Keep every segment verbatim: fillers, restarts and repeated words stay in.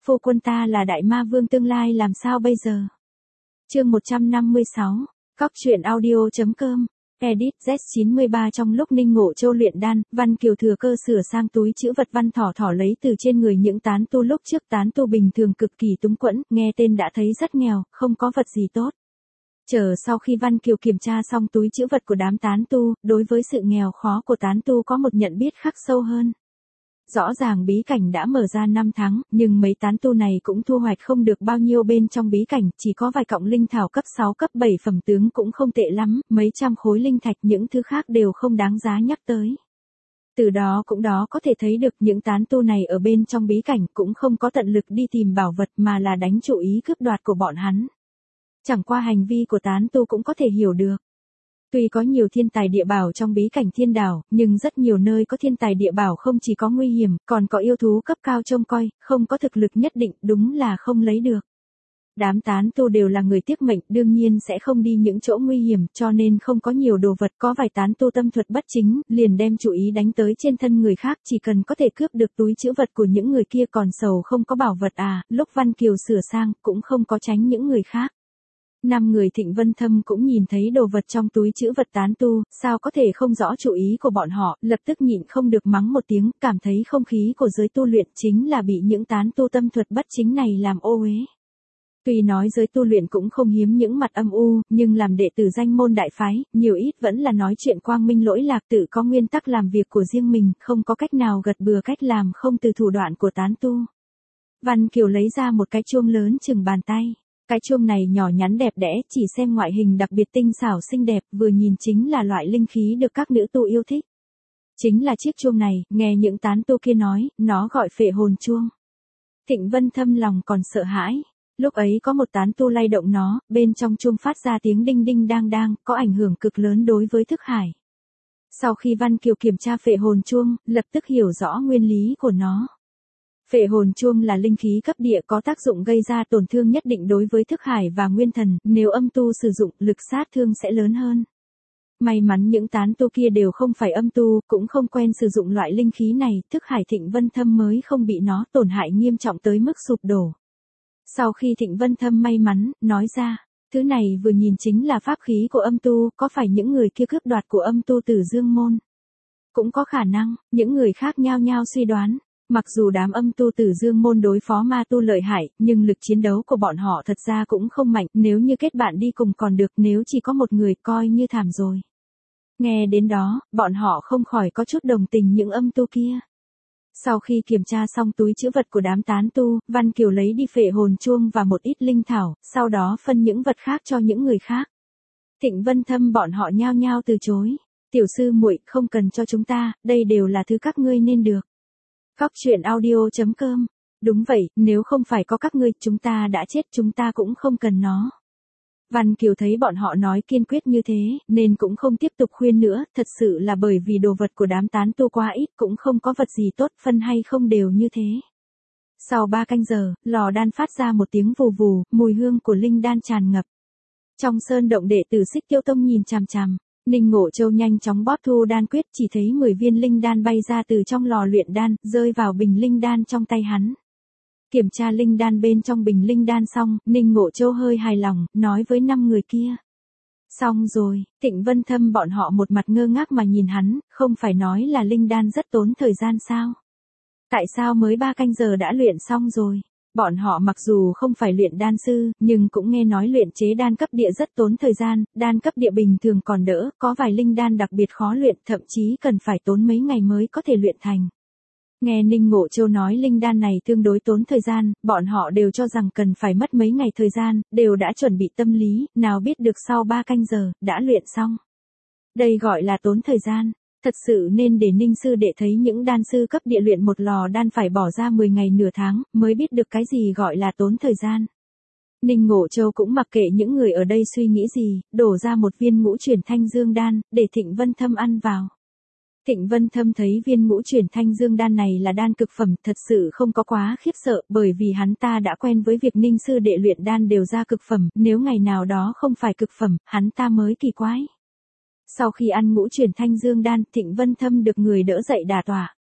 phu quân ta là đại ma vương tương lai làm sao bây giờ? Chương một trăm năm mươi sáu, Cóc truyện audio.com, edit Z chín mươi ba. Trong lúc Ninh Ngộ Châu luyện đan, Văn Kiều thừa cơ sửa sang túi trữ vật Văn Thỏ Thỏ lấy từ trên người những tán tu lúc trước tán tu bình thường cực kỳ túng quẫn, nghe tên đã thấy rất nghèo, không có vật gì tốt. Chờ sau khi Văn Kiều kiểm tra xong túi trữ vật của đám tán tu, đối với sự nghèo khó của tán tu có một nhận biết khắc sâu hơn. Rõ ràng bí cảnh đã mở ra năm tháng, nhưng mấy tán tu này cũng thu hoạch không được bao nhiêu bên trong bí cảnh, chỉ có vài cọng linh thảo cấp sáu cấp bảy phẩm tướng cũng không tệ lắm, mấy trăm khối linh thạch, những thứ khác đều không đáng giá nhắc tới. Từ đó cũng đó có thể thấy được những tán tu này ở bên trong bí cảnh cũng không có tận lực đi tìm bảo vật mà là đánh chủ ý cướp đoạt của bọn hắn. Chẳng qua hành vi của tán tu cũng có thể hiểu được. Tuy có nhiều thiên tài địa bảo trong bí cảnh thiên đảo, nhưng rất nhiều nơi có thiên tài địa bảo không chỉ có nguy hiểm, còn có yêu thú cấp cao trông coi, không có thực lực nhất định, đúng là không lấy được. Đám tán tu đều là người tiếc mệnh, đương nhiên sẽ không đi những chỗ nguy hiểm, cho nên không có nhiều đồ vật, có vài tán tu tâm thuật bất chính, liền đem chủ ý đánh tới trên thân người khác, chỉ cần có thể cướp được túi trữ vật của những người kia còn sầu không có bảo vật à, lúc Văn Kiều sửa sang, cũng không có tránh những người khác. Năm người Thịnh Vân Thâm cũng nhìn thấy đồ vật trong túi trữ vật tán tu, sao có thể không rõ chủ ý của bọn họ, lập tức nhịn không được mắng một tiếng, cảm thấy không khí của giới tu luyện chính là bị những tán tu tâm thuật bất chính này làm ô uế. Tuy nói giới tu luyện cũng không hiếm những mặt âm u, nhưng làm đệ tử danh môn đại phái, nhiều ít vẫn là nói chuyện quang minh lỗi lạc, tự có nguyên tắc làm việc của riêng mình, không có cách nào gật bừa cách làm không từ thủ đoạn của tán tu. Văn Kiều lấy ra một cái chuông lớn chừng bàn tay. Cái chuông này nhỏ nhắn đẹp đẽ, chỉ xem ngoại hình đặc biệt tinh xảo xinh đẹp, vừa nhìn chính là loại linh khí được các nữ tu yêu thích. Chính là chiếc chuông này, nghe những tán tu kia nói, nó gọi phệ hồn chuông. Thịnh Vân Thâm lòng còn sợ hãi. Lúc ấy có một tán tu lay động nó, bên trong chuông phát ra tiếng đinh đinh đang đang, có ảnh hưởng cực lớn đối với thức hải. Sau khi Văn Kiều kiểm tra phệ hồn chuông, lập tức hiểu rõ nguyên lý của nó. Phệ hồn chuông là linh khí cấp địa có tác dụng gây ra tổn thương nhất định đối với thức hải và nguyên thần, nếu âm tu sử dụng, lực sát thương sẽ lớn hơn. May mắn những tán tu kia đều không phải âm tu, cũng không quen sử dụng loại linh khí này, thức hải Thịnh Vân Thâm mới không bị nó tổn hại nghiêm trọng tới mức sụp đổ. Sau khi Thịnh Vân Thâm may mắn, nói ra, thứ này vừa nhìn chính là pháp khí của âm tu, có phải những người kia cướp đoạt của âm tu Tử Dương môn? Cũng có khả năng, những người khác nhao nhao suy đoán. Mặc dù đám âm tu Tử Dương môn đối phó ma tu lợi hại, nhưng lực chiến đấu của bọn họ thật ra cũng không mạnh, nếu như kết bạn đi cùng còn được, nếu chỉ có một người coi như thảm rồi. Nghe đến đó, bọn họ không khỏi có chút đồng tình những âm tu kia. Sau khi kiểm tra xong túi trữ vật của đám tán tu, Văn Kiều lấy đi phệ hồn chuông và một ít linh thảo, sau đó phân những vật khác cho những người khác. Thịnh Vân Thâm bọn họ nhao nhao từ chối. Tiểu sư muội, không cần cho chúng ta, đây đều là thứ các ngươi nên được. Cóc truyện audio.com. Đúng vậy, nếu không phải có các ngươi, chúng ta đã chết, chúng ta cũng không cần nó. Văn Kiều thấy bọn họ nói kiên quyết như thế, nên cũng không tiếp tục khuyên nữa, thật sự là bởi vì đồ vật của đám tán tu quá ít, cũng không có vật gì tốt, phân hay không đều như thế. Sau ba canh giờ, lò đan phát ra một tiếng vù vù, mùi hương của linh đan tràn ngập. Trong sơn động đệ tử Xích Tiêu Tông nhìn chằm chằm. Ninh Ngộ Châu nhanh chóng bóp thu đan quyết, chỉ thấy mười viên linh đan bay ra từ trong lò luyện đan, rơi vào bình linh đan trong tay hắn. Kiểm tra linh đan bên trong bình linh đan xong, Ninh Ngộ Châu hơi hài lòng, nói với năm người kia. Xong rồi, Thịnh Vân Thâm bọn họ một mặt ngơ ngác mà nhìn hắn, không phải nói là linh đan rất tốn thời gian sao? Tại sao mới ba canh giờ đã luyện xong rồi? Bọn họ mặc dù không phải luyện đan sư, nhưng cũng nghe nói luyện chế đan cấp địa rất tốn thời gian, đan cấp địa bình thường còn đỡ, có vài linh đan đặc biệt khó luyện, thậm chí cần phải tốn mấy ngày mới có thể luyện thành. Nghe Ninh Ngộ Châu nói linh đan này tương đối tốn thời gian, bọn họ đều cho rằng cần phải mất mấy ngày thời gian, đều đã chuẩn bị tâm lý, nào biết được sau ba canh giờ, đã luyện xong. Đây gọi là tốn thời gian. Thật sự nên để Ninh sư đệ thấy những đan sư cấp địa luyện một lò đan phải bỏ ra mười ngày nửa tháng, mới biết được cái gì gọi là tốn thời gian. Ninh Ngộ Châu cũng mặc kệ những người ở đây suy nghĩ gì, đổ ra một viên ngũ chuyển thanh dương đan, để Thịnh Vân Thâm ăn vào. Thịnh Vân Thâm thấy viên ngũ chuyển thanh dương đan này là đan cực phẩm, thật sự không có quá khiếp sợ, bởi vì hắn ta đã quen với việc Ninh sư đệ luyện đan đều ra cực phẩm, nếu ngày nào đó không phải cực phẩm, hắn ta mới kỳ quái. Sau khi ăn ngũ chuyển thanh dương đan, Thịnh Vân Thâm được người đỡ dậy đả tọa.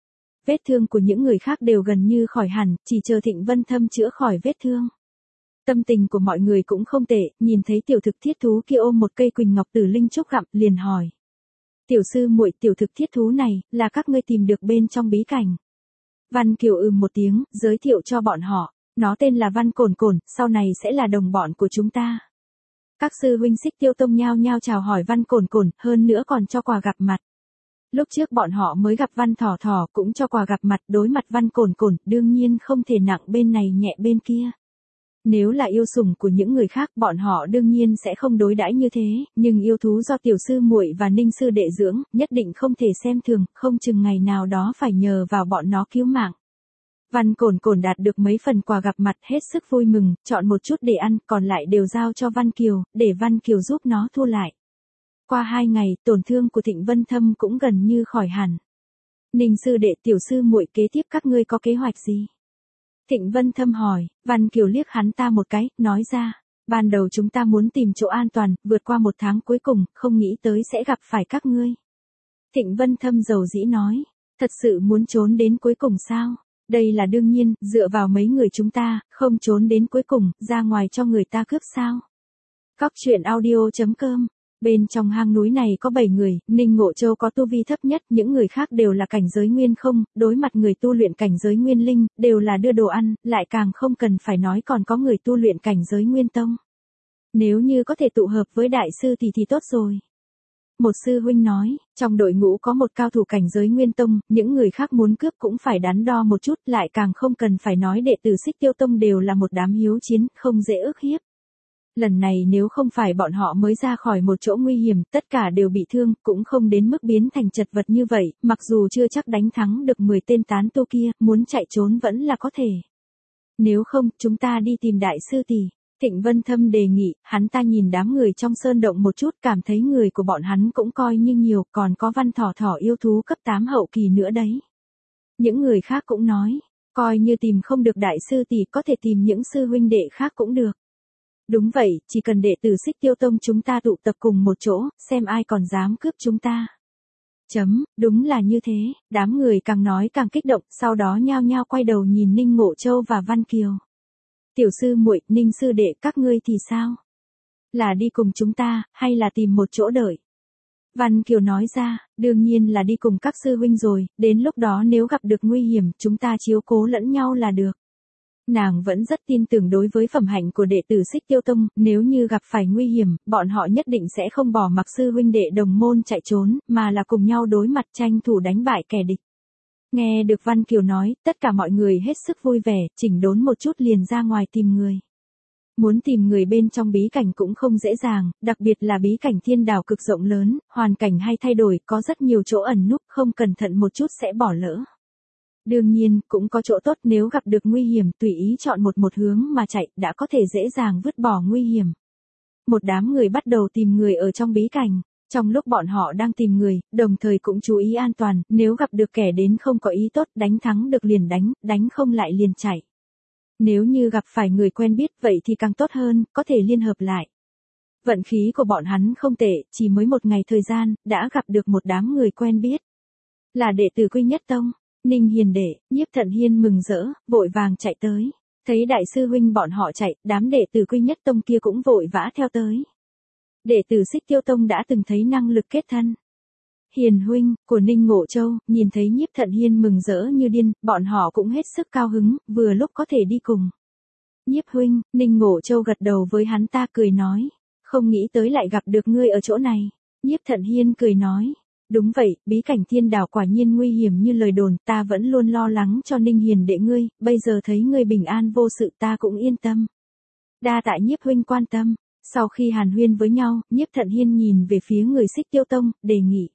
Vết thương của những người khác đều gần như khỏi hẳn, chỉ chờ Thịnh Vân Thâm chữa khỏi vết thương. Tâm tình của mọi người cũng không tệ, nhìn thấy tiểu thực thiết thú kia ôm một cây quỳnh ngọc tử linh trúc gặm, liền hỏi. Tiểu sư muội, tiểu thực thiết thú này, là các ngươi tìm được bên trong bí cảnh. Văn Kiều ừm một tiếng, giới thiệu cho bọn họ. Nó tên là Văn Cổn Cổn, sau này sẽ là đồng bọn của chúng ta. Các sư huynh Xích Tiêu Tông nhao nhao chào hỏi Văn Cổn Cổn, hơn nữa còn cho quà gặp mặt. Lúc trước bọn họ mới gặp Văn Thỏ Thỏ cũng cho quà gặp mặt, đối mặt Văn Cổn Cổn, đương nhiên không thể nặng bên này nhẹ bên kia. Nếu là yêu sủng của những người khác, bọn họ đương nhiên sẽ không đối đãi như thế, nhưng yêu thú do tiểu sư muội và Ninh sư đệ dưỡng, nhất định không thể xem thường, không chừng ngày nào đó phải nhờ vào bọn nó cứu mạng. Văn Cổn Cổn đạt được mấy phần quà gặp mặt hết sức vui mừng, chọn một chút để ăn, còn lại đều giao cho Văn Kiều, để Văn Kiều giúp nó thu lại. Qua hai ngày, tổn thương của Thịnh Vân Thâm cũng gần như khỏi hẳn. Ninh sư đệ, tiểu sư muội, kế tiếp các ngươi có kế hoạch gì? Thịnh Vân Thâm hỏi. Văn Kiều liếc hắn ta một cái, nói ra. Ban đầu chúng ta muốn tìm chỗ an toàn, vượt qua một tháng cuối cùng, không nghĩ tới sẽ gặp phải các ngươi. Thịnh Vân Thâm dầu dĩ nói. Thật sự muốn trốn đến cuối cùng sao? Đây là đương nhiên, dựa vào mấy người chúng ta, không trốn đến cuối cùng, ra ngoài cho người ta cướp sao? Cóc truyện audio chấm com. Bên trong hang núi này có bảy người, Ninh Ngộ Châu có tu vi thấp nhất, những người khác đều là cảnh giới nguyên không, đối mặt người tu luyện cảnh giới nguyên linh, đều là đưa đồ ăn, lại càng không cần phải nói còn có người tu luyện cảnh giới nguyên tông. Nếu như có thể tụ hợp với đại sư thì thì tốt rồi. Một sư huynh nói, trong đội ngũ có một cao thủ cảnh giới nguyên tông, những người khác muốn cướp cũng phải đắn đo một chút, lại càng không cần phải nói đệ tử Xích Tiêu Tông đều là một đám hiếu chiến, không dễ ức hiếp. Lần này nếu không phải bọn họ mới ra khỏi một chỗ nguy hiểm, tất cả đều bị thương, cũng không đến mức biến thành chật vật như vậy, mặc dù chưa chắc đánh thắng được mười tên tán tu kia, muốn chạy trốn vẫn là có thể. Nếu không, chúng ta đi tìm đại sư tỷ. Thịnh Vân Thâm đề nghị, hắn ta nhìn đám người trong sơn động một chút, cảm thấy người của bọn hắn cũng coi như nhiều, còn có Văn Thỏ Thỏ yêu thú cấp tám hậu kỳ nữa đấy. Những người khác cũng nói, coi như tìm không được đại sư tỷ, có thể tìm những sư huynh đệ khác cũng được. Đúng vậy, chỉ cần đệ tử Xích Tiêu Tông chúng ta tụ tập cùng một chỗ, xem ai còn dám cướp chúng ta. Chấm, đúng là như thế, đám người càng nói càng kích động, sau đó nhao nhao quay đầu nhìn Ninh Ngộ Châu và Văn Kiều. Tiểu sư muội, Ninh sư đệ, các ngươi thì sao? Là đi cùng chúng ta, hay là tìm một chỗ đợi? Văn Kiều nói ra, đương nhiên là đi cùng các sư huynh rồi, đến lúc đó nếu gặp được nguy hiểm, chúng ta chiếu cố lẫn nhau là được. Nàng vẫn rất tin tưởng đối với phẩm hạnh của đệ tử Xích Tiêu Tông, nếu như gặp phải nguy hiểm, bọn họ nhất định sẽ không bỏ mặc sư huynh đệ đồng môn chạy trốn, mà là cùng nhau đối mặt tranh thủ đánh bại kẻ địch. Nghe được Văn Kiều nói, tất cả mọi người hết sức vui vẻ, chỉnh đốn một chút liền ra ngoài tìm người. Muốn tìm người bên trong bí cảnh cũng không dễ dàng, đặc biệt là bí cảnh thiên đảo cực rộng lớn, hoàn cảnh hay thay đổi, có rất nhiều chỗ ẩn núp, không cẩn thận một chút sẽ bỏ lỡ. Đương nhiên, cũng có chỗ tốt, nếu gặp được nguy hiểm, tùy ý chọn một một hướng mà chạy, đã có thể dễ dàng vứt bỏ nguy hiểm. Một đám người bắt đầu tìm người ở trong bí cảnh. Trong lúc bọn họ đang tìm người, đồng thời cũng chú ý an toàn, nếu gặp được kẻ đến không có ý tốt, đánh thắng được liền đánh, đánh không lại liền chạy. Nếu như gặp phải người quen biết vậy thì càng tốt hơn, có thể liên hợp lại. Vận khí của bọn hắn không tệ, chỉ mới một ngày thời gian, đã gặp được một đám người quen biết. Là đệ tử Quy Nhất Tông. Ninh Hiền Đệ, Nhiếp Thận Hiên mừng rỡ, vội vàng chạy tới. Thấy đại sư huynh bọn họ chạy, đám đệ tử Quy Nhất Tông kia cũng vội vã theo tới. Đệ tử Xích Tiêu Tông đã từng thấy năng lực kết thân. Hiền huynh, của Ninh Ngộ Châu, nhìn thấy Nhiếp Thận Hiên mừng rỡ như điên, bọn họ cũng hết sức cao hứng, vừa lúc có thể đi cùng. Nhiếp huynh, Ninh Ngộ Châu gật đầu với hắn ta cười nói. Không nghĩ tới lại gặp được ngươi ở chỗ này. Nhiếp Thận Hiên cười nói. Đúng vậy, bí cảnh thiên đảo quả nhiên nguy hiểm như lời đồn, ta vẫn luôn lo lắng cho Ninh Hiền đệ ngươi, bây giờ thấy ngươi bình an vô sự ta cũng yên tâm. Đa tạ Nhiếp huynh quan tâm. Sau khi hàn huyên với nhau, Nhiếp Thận Hiên nhìn về phía người Xích Tiêu Tông, đề nghị.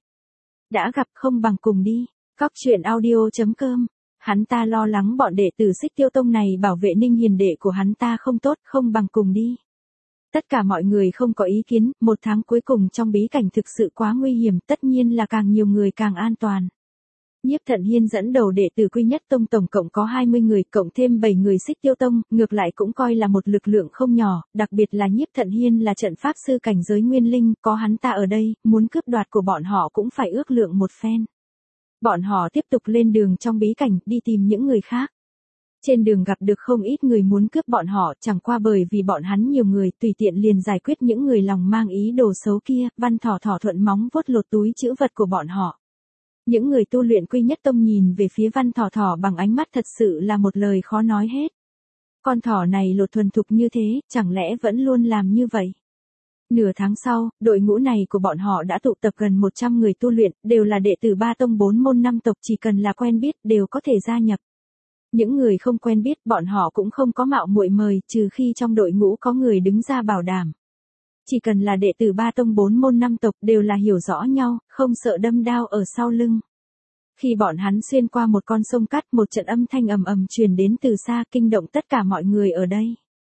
Đã gặp không bằng cùng đi. Cóc truyện audio chấm com. Hắn ta lo lắng bọn đệ tử Xích Tiêu Tông này bảo vệ Ninh Hiền đệ của hắn ta không tốt, không bằng cùng đi. Tất cả mọi người không có ý kiến, một tháng cuối cùng trong bí cảnh thực sự quá nguy hiểm, tất nhiên là càng nhiều người càng an toàn. Nhiếp Thận Hiên dẫn đầu đệ tử Quy Nhất Tông tổng cộng có hai mươi người, cộng thêm bảy người Xích Tiêu Tông, ngược lại cũng coi là một lực lượng không nhỏ, đặc biệt là Nhiếp Thận Hiên là trận pháp sư cảnh giới nguyên linh, có hắn ta ở đây, muốn cướp đoạt của bọn họ cũng phải ước lượng một phen. Bọn họ tiếp tục lên đường trong bí cảnh, đi tìm những người khác. Trên đường gặp được không ít người muốn cướp bọn họ, chẳng qua bởi vì bọn hắn nhiều người, tùy tiện liền giải quyết những người lòng mang ý đồ xấu kia, Văn Thỏ Thỏ thuận móng vuốt lột túi trữ vật của bọn họ. Những người tu luyện Quy Nhất Tông nhìn về phía Văn Thỏ Thỏ bằng ánh mắt thật sự là một lời khó nói hết. Con thỏ này lột thuần thục như thế, chẳng lẽ vẫn luôn làm như vậy? Nửa tháng sau, đội ngũ này của bọn họ đã tụ tập gần một trăm người tu luyện, đều là đệ tử ba tông bốn môn năm tộc, chỉ cần là quen biết đều có thể gia nhập. Những người không quen biết bọn họ cũng không có mạo muội mời, trừ khi trong đội ngũ có người đứng ra bảo đảm. Chỉ cần là đệ tử ba tông bốn môn năm tộc đều là hiểu rõ nhau, không sợ đâm đao ở sau lưng. Khi bọn hắn xuyên qua một con sông cắt, một trận âm thanh ầm ầm truyền đến từ xa, kinh động tất cả mọi người ở đây.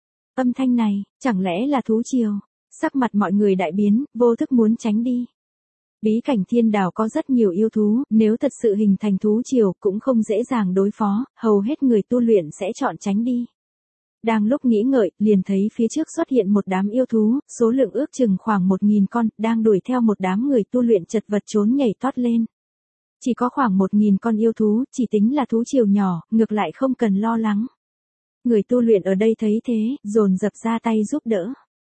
Âm thanh này, chẳng lẽ là thú triều? Sắc mặt mọi người đại biến, vô thức muốn tránh đi. Bí cảnh thiên đảo có rất nhiều yêu thú, nếu thật sự hình thành thú triều cũng không dễ dàng đối phó, hầu hết người tu luyện sẽ chọn tránh đi. Đang lúc nghĩ ngợi, liền thấy phía trước xuất hiện một đám yêu thú, số lượng ước chừng khoảng một nghìn con, đang đuổi theo một đám người tu luyện chật vật trốn nhảy thoát lên. Chỉ có khoảng một nghìn con yêu thú, chỉ tính là thú triều nhỏ, ngược lại không cần lo lắng. Người tu luyện ở đây thấy thế, dồn dập ra tay giúp đỡ.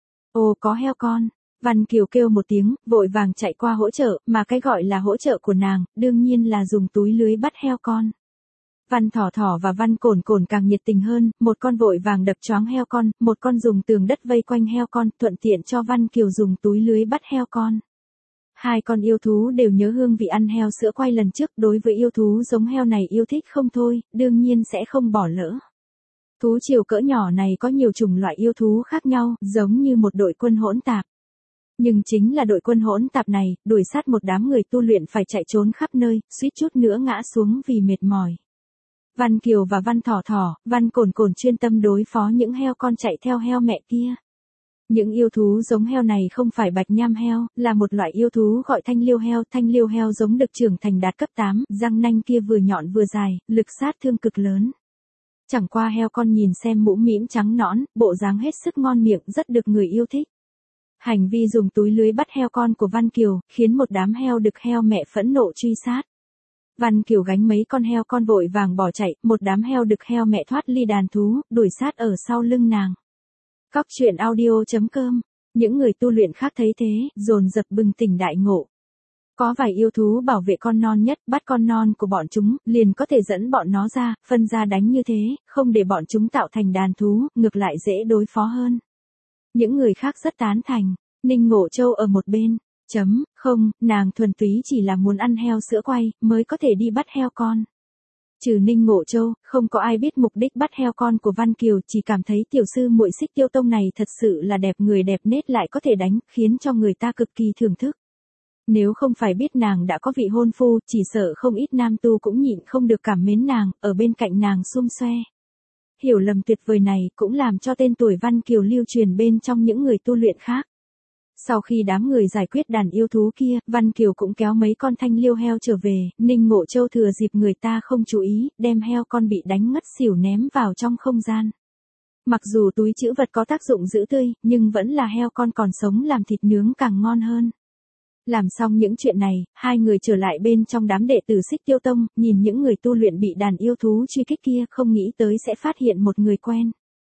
Ồ, có heo con. Văn Kiều kêu một tiếng, vội vàng chạy qua hỗ trợ, mà cái gọi là hỗ trợ của nàng, đương nhiên là dùng túi lưới bắt heo con. Văn Thỏ Thỏ và Văn Cổn Cổn càng nhiệt tình hơn, một con vội vàng đập choáng heo con, một con dùng tường đất vây quanh heo con, thuận tiện cho Văn Kiều dùng túi lưới bắt heo con. Hai con yêu thú đều nhớ hương vị ăn heo sữa quay lần trước, đối với yêu thú giống heo này yêu thích không thôi, đương nhiên sẽ không bỏ lỡ. Thú triều cỡ nhỏ này có nhiều chủng loại yêu thú khác nhau, giống như một đội quân hỗn tạp. Nhưng chính là đội quân hỗn tạp này, đuổi sát một đám người tu luyện phải chạy trốn khắp nơi, suýt chút nữa ngã xuống vì mệt mỏi. Văn Kiều và Văn Thỏ Thỏ, Văn Cổn Cổn chuyên tâm đối phó những heo con chạy theo heo mẹ kia. Những yêu thú giống heo này không phải bạch nham heo, là một loại yêu thú gọi thanh liêu heo. Thanh liêu heo giống được trưởng thành đạt cấp tám, răng nanh kia vừa nhọn vừa dài, lực sát thương cực lớn. Chẳng qua heo con nhìn xem mũm mĩm trắng nõn, bộ dáng hết sức ngon miệng, rất được người yêu thích. Hành vi dùng túi lưới bắt heo con của Văn Kiều, khiến một đám heo đực heo mẹ phẫn nộ truy sát. Văn Kiều gánh mấy con heo con vội vàng bỏ chạy, một đám heo đực heo mẹ thoát ly đàn thú, đuổi sát ở sau lưng nàng. Cóc truyện audio chấm com, những người tu luyện khác thấy thế, dồn dập bừng tỉnh đại ngộ. Có vài yêu thú bảo vệ con non nhất, bắt con non của bọn chúng, liền có thể dẫn bọn nó ra, phân ra đánh như thế, không để bọn chúng tạo thành đàn thú, ngược lại dễ đối phó hơn. Những người khác rất tán thành, Ninh Ngộ Châu ở một bên, chấm, không, nàng thuần túy chỉ là muốn ăn heo sữa quay, mới có thể đi bắt heo con. Trừ Ninh Ngộ Châu, không có ai biết mục đích bắt heo con của Văn Kiều, chỉ cảm thấy tiểu sư muội Xích Tiêu Tông này thật sự là đẹp người đẹp nết lại có thể đánh, khiến cho người ta cực kỳ thưởng thức. Nếu không phải biết nàng đã có vị hôn phu, chỉ sợ không ít nam tu cũng nhịn không được cảm mến nàng, ở bên cạnh nàng xum xoe. Hiểu lầm tuyệt vời này cũng làm cho tên tuổi Văn Kiều lưu truyền bên trong những người tu luyện khác. Sau khi đám người giải quyết đàn yêu thú kia, Văn Kiều cũng kéo mấy con thanh liêu heo trở về, Ninh Ngộ Châu thừa dịp người ta không chú ý, đem heo con bị đánh ngất xỉu ném vào trong không gian. Mặc dù túi trữ vật có tác dụng giữ tươi, nhưng vẫn là heo con còn sống làm thịt nướng càng ngon hơn. Làm xong những chuyện này, hai người trở lại bên trong đám đệ tử Xích Tiêu Tông, nhìn những người tu luyện bị đàn yêu thú truy kích kia, không nghĩ tới sẽ phát hiện một người quen.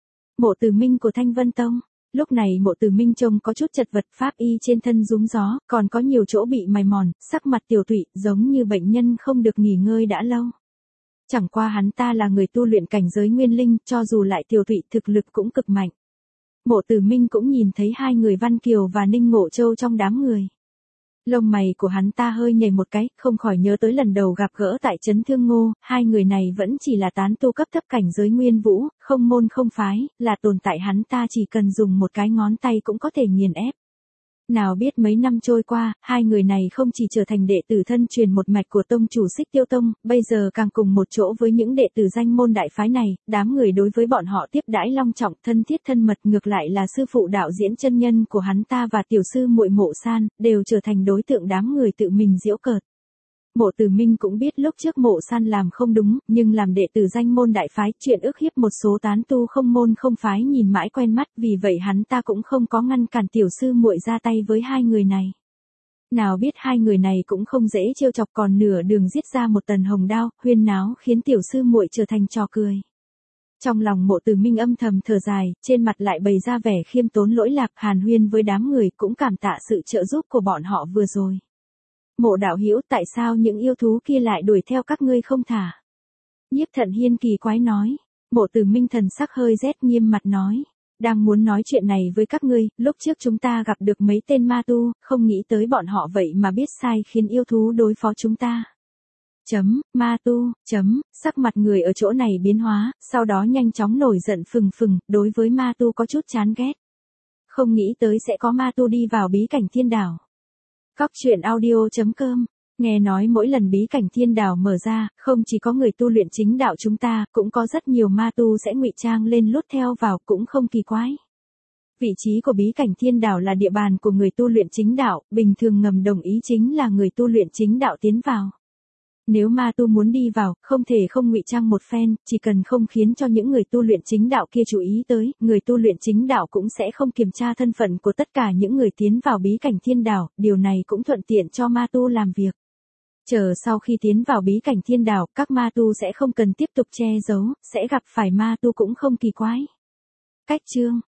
Mộ Từ Minh của Thanh Vân Tông. Lúc này Mộ Từ Minh trông có chút chật vật, pháp y trên thân rúm gió, còn có nhiều chỗ bị mài mòn, sắc mặt tiểu tụy, giống như bệnh nhân không được nghỉ ngơi đã lâu. Chẳng qua hắn ta là người tu luyện cảnh giới nguyên linh, cho dù lại tiểu tụy thực lực cũng cực mạnh. Mộ Từ Minh cũng nhìn thấy hai người Văn Kiều và Ninh Ngộ Châu trong đám người. Lông mày của hắn ta hơi nhảy một cái, không khỏi nhớ tới lần đầu gặp gỡ tại Trấn Thương Ngô, hai người này vẫn chỉ là tán tu cấp thấp cảnh giới nguyên vũ, không môn không phái, là tồn tại hắn ta chỉ cần dùng một cái ngón tay cũng có thể nghiền ép. Nào biết mấy năm trôi qua, hai người này không chỉ trở thành đệ tử thân truyền một mạch của tông chủ Xích Tiêu Tông, bây giờ càng cùng một chỗ với những đệ tử danh môn đại phái này, đám người đối với bọn họ tiếp đãi long trọng, thân thiết thân mật, ngược lại là sư phụ đạo diễn chân nhân của hắn ta và tiểu sư muội Mộ San, đều trở thành đối tượng đám người tự mình giễu cợt. Mộ Từ Minh cũng biết lúc trước Mộ San làm không đúng, nhưng làm đệ tử danh môn đại phái, chuyện ức hiếp một số tán tu không môn không phái nhìn mãi quen mắt, vì vậy hắn ta cũng không có ngăn cản tiểu sư muội ra tay với hai người này. Nào biết hai người này cũng không dễ trêu chọc, còn nửa đường giết ra một tần hồng đao, huyên náo khiến tiểu sư muội trở thành trò cười. Trong lòng Mộ Từ Minh âm thầm thở dài, trên mặt lại bày ra vẻ khiêm tốn lỗi lạc, hàn huyên với đám người cũng cảm tạ sự trợ giúp của bọn họ vừa rồi. Mộ đạo hữu, tại sao những yêu thú kia lại đuổi theo các ngươi không thả? Nhiếp Thận Hiên kỳ quái nói. Mộ Từ Minh thần sắc hơi rét, nghiêm mặt nói. Đang muốn nói chuyện này với các ngươi, lúc trước chúng ta gặp được mấy tên ma tu, không nghĩ tới bọn họ vậy mà biết sai khiến yêu thú đối phó chúng ta. Chấm, ma tu, chấm, sắc mặt người ở chỗ này biến hóa, sau đó nhanh chóng nổi giận phừng phừng, đối với ma tu có chút chán ghét. Không nghĩ tới sẽ có ma tu đi vào bí cảnh thiên đảo. Cóc truyện audio chấm com. Nghe nói mỗi lần bí cảnh thiên đảo mở ra, không chỉ có người tu luyện chính đạo chúng ta, cũng có rất nhiều ma tu sẽ ngụy trang lên lút theo vào, cũng không kỳ quái. Vị trí của bí cảnh thiên đảo là địa bàn của người tu luyện chính đạo, bình thường ngầm đồng ý chính là người tu luyện chính đạo tiến vào. Nếu ma tu muốn đi vào, không thể không ngụy trang một phen, chỉ cần không khiến cho những người tu luyện chính đạo kia chú ý tới, người tu luyện chính đạo cũng sẽ không kiểm tra thân phận của tất cả những người tiến vào bí cảnh thiên đảo, điều này cũng thuận tiện cho ma tu làm việc. Chờ sau khi tiến vào bí cảnh thiên đảo, các ma tu sẽ không cần tiếp tục che giấu, sẽ gặp phải ma tu cũng không kỳ quái. Cách chương